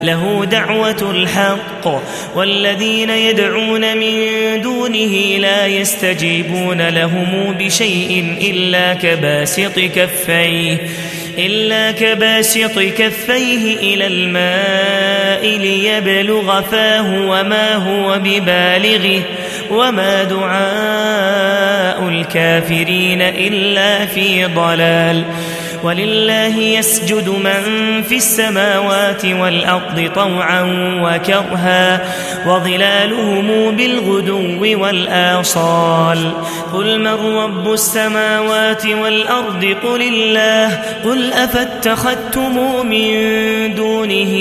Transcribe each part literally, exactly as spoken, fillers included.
له دعوة الحق والذين يدعون من دونه لا يستجيبون لهم بشيء إلا كباسط كفيه إلا كباسط كفيه إلى الماء ليبلغ فاه وما هو ببالغه وما دعاء الكافرين إلا في ضلال. ولله يسجد من في السماوات والأرض طوعا وكرها وظلالهم بالغدو والآصال. قل من رب السماوات والأرض قل الله. قل أفاتخذتم من دونه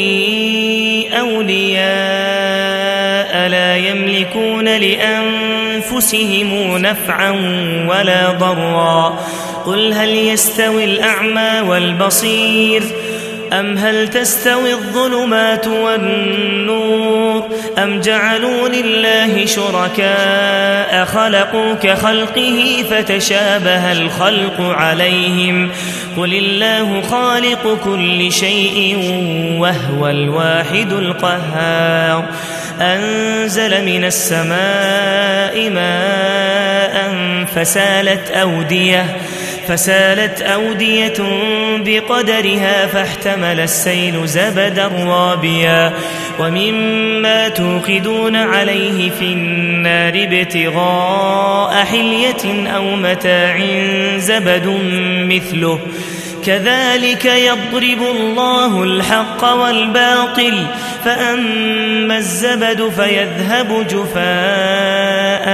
أولياء لا يملكون لأنفسهم نفعا ولا ضرا. قل هل يستوي الأعمى والبصير أم هل تستوي الظلمات والنور أم جعلوا لله شركاء خلقوا كخلقه فتشابه الخلق عليهم. قل الله خالق كل شيء وهو الواحد القهار. أنزل من السماء ماء فسالت أودية فسالت أودية بقدرها فاحتمل السيل زبدا رابيا ومما توقدون عليه في النار ابتغاء حلية أو متاع زبد مثله كذلك يضرب الله الحق والباطل فأما الزبد فيذهب جفاء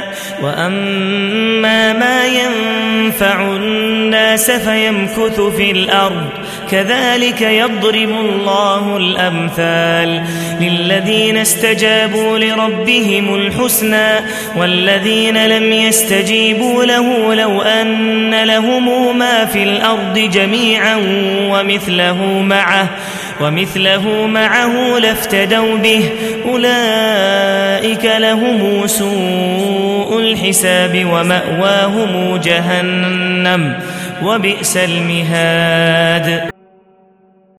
وأما ما ينفع الناس فيمكث في الأرض كذلك يضرب الله الأمثال للذين استجابوا لربهم الحسنى والذين لم يستجيبوا له لو أن لهم ما في الأرض جميعا ومثله معه ومثله معه لافتدوا به أولئك لهم سوء الحساب ومأواهم جهنم وبئس المهاد.